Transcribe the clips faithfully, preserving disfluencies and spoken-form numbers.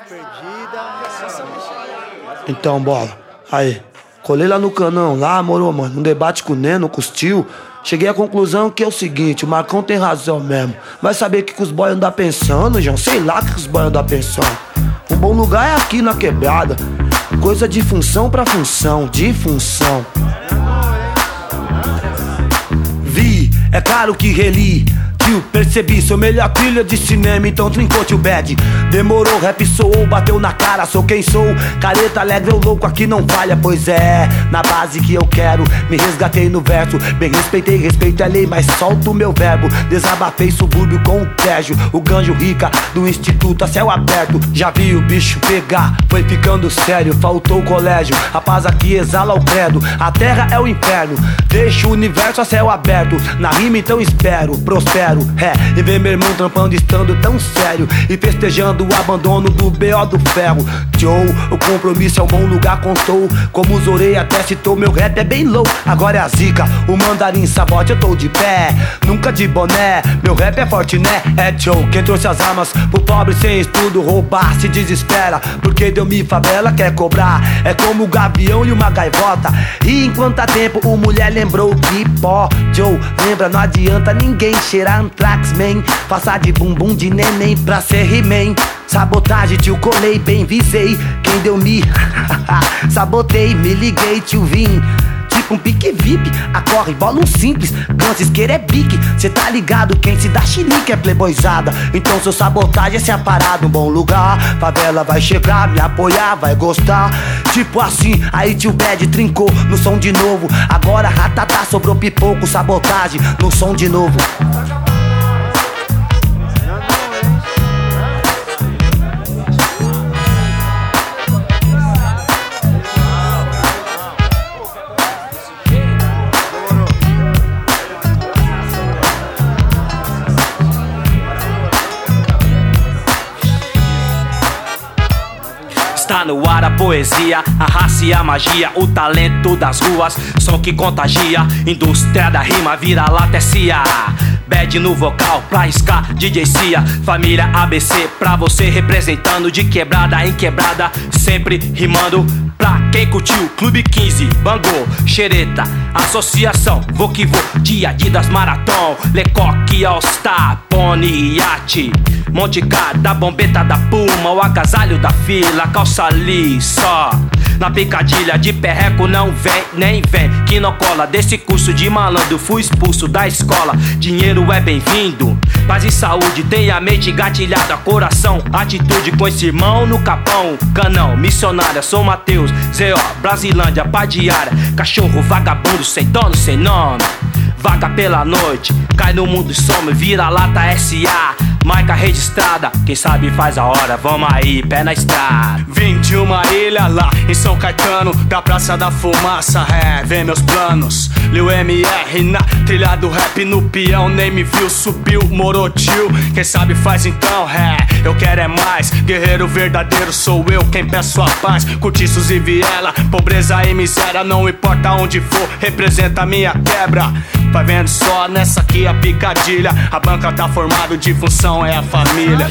Então, bola. Aí, colei lá no canão, lá, moro, mano. Um debate com o Neno, com os tio. Cheguei à conclusão que é o seguinte, o Marcão tem razão mesmo. Vai saber o que, que os boys andam pensando, João. Sei lá o que, que os boys andam pensando. Um bom lugar é aqui na quebrada. Coisa de função pra função, de função. Vi, é claro que reli. Tio, percebi, sou melhor trilha de cinema, então trincou tio bad. Demorou, rap soou, bateu na cara, sou quem sou. Careta alegre, eu louco, aqui não falha, pois é. Na base que eu quero, me resgatei no verso. Bem respeitei, respeito a lei, mas solto o meu verbo. Desabafei subúrbio com o Tejo, o ganjo rica do instituto a céu aberto. Já vi o bicho pegar, foi ficando sério. Faltou o colégio, a paz aqui exala o credo. A terra é o inferno, deixa o universo a céu aberto. Na rima então espero, prospero. É, e ver meu irmão trampando estando tão sério e festejando o abandono do B O do ferro. Joe, o compromisso é um bom lugar, contou. Como os orei até citou, meu rap é bem low. Agora é a zica, o mandarim sabote, eu tô de pé. Nunca de boné, meu rap é forte, né? É Joe, quem trouxe as armas pro pobre sem estudo roubar se desespera, porque deu me favela, quer cobrar. É como o gavião e uma gaivota. E enquanto há tempo, o mulher lembrou que pó. Joe, lembra, não adianta ninguém cheirar Antrax, man. Passar de bumbum de neném pra ser He-Man. Sabotagem, tio, colei, bem visei. Quem deu me sabotei, me liguei, tio, vim. Tipo um pique V I P, acorre, bola um simples. Ganso, isqueiro é bique, cê tá ligado, quem se dá chilique é playboyzada. Então seu sabotagem é se aparar num bom lugar. Favela vai chegar, me apoiar, vai gostar. Tipo assim, aí tio Bad trincou no som de novo. Agora ratatá, sobrou pipoco, sabotagem no som de novo. Está no ar a poesia, a raça e a magia, o talento das ruas, som que contagia. Indústria da rima, vira lata S A. Bad no vocal, pra ska, D J Cia. Família A B C, pra você representando. De quebrada em quebrada, sempre rimando. Pra quem curtiu, Clube quinze, Bangô, Xereta, Associação, vou que vou, de Adidas Marathon, Lecoque All Star, Pony Yacht, Monte Car, da bombeta da Puma, o agasalho da fila, calça liça. Na picadilha de perreco não vem, nem vem, que não cola. Desse curso de malandro fui expulso da escola. Dinheiro é bem-vindo, paz e saúde, tenha a mente gatilhada, coração, atitude com esse irmão no capão. Canão, missionária, sou Mateus, Z O, Brasilândia, Padiara. Cachorro vagabundo, sem dono, sem nome. Vaga pela noite, cai no mundo e some, vira lata S A. Marca registrada, quem sabe faz a hora, vamos aí, pé na estrada. Vim de uma ilha lá em São Caetano, da Praça da Fumaça, é, vem meus planos. Lil M R na trilha do rap, no peão, nem me viu, subiu, morou tio. Quem sabe faz então, é, eu quero é mais. Guerreiro verdadeiro sou eu, quem peço a paz. Cortiços e viela, pobreza e miséria, não importa onde for, representa a minha quebra. Vai vendo só, nessa aqui a picadilha, a banca tá formada de função, é a família.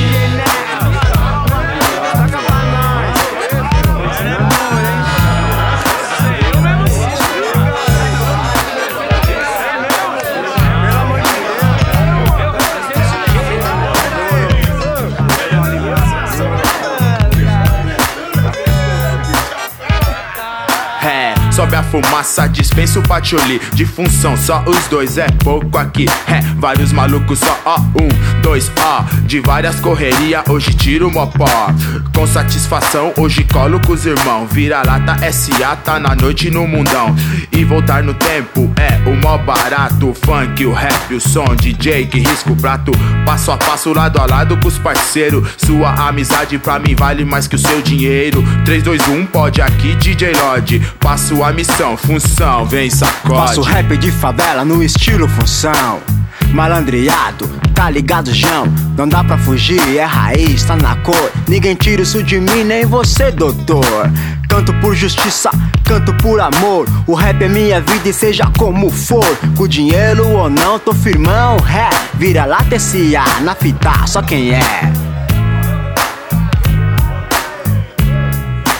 Sobe a fumaça, dispensa o patioli. De função, só os dois, é pouco aqui. É, vários malucos, só ó, um, dois, ó. De várias correria, hoje tiro mopó. Com satisfação, hoje colo com os irmãos. Vira lata S A, tá na noite no mundão. E voltar no tempo é o mó barato. O funk, o rap, o som, D J que risca o prato. Passo a passo, lado a lado com os parceiros. Sua amizade pra mim vale mais que o seu dinheiro. Três, dois, um, pode aqui, D J Lodge. Passo a missão, função, vem sacode. Faço rap de favela no estilo função. Malandreado, tá ligado, João? Não dá pra fugir, é raiz, tá na cor. Ninguém tira isso de mim, nem você, doutor. Canto por justiça, canto por amor. O rap é minha vida e seja como for. Com dinheiro ou não, tô firmão, é. Vira lata S A, na fita, só quem é.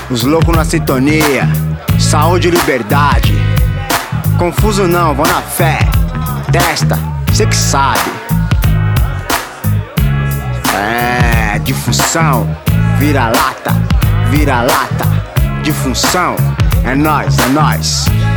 Os loucos na sintonia, saúde e liberdade. Confuso não, vou na fé. Testa, cê que sabe. É, difunção, vira-lata, vira-lata. Difunção, é nóis, é nóis.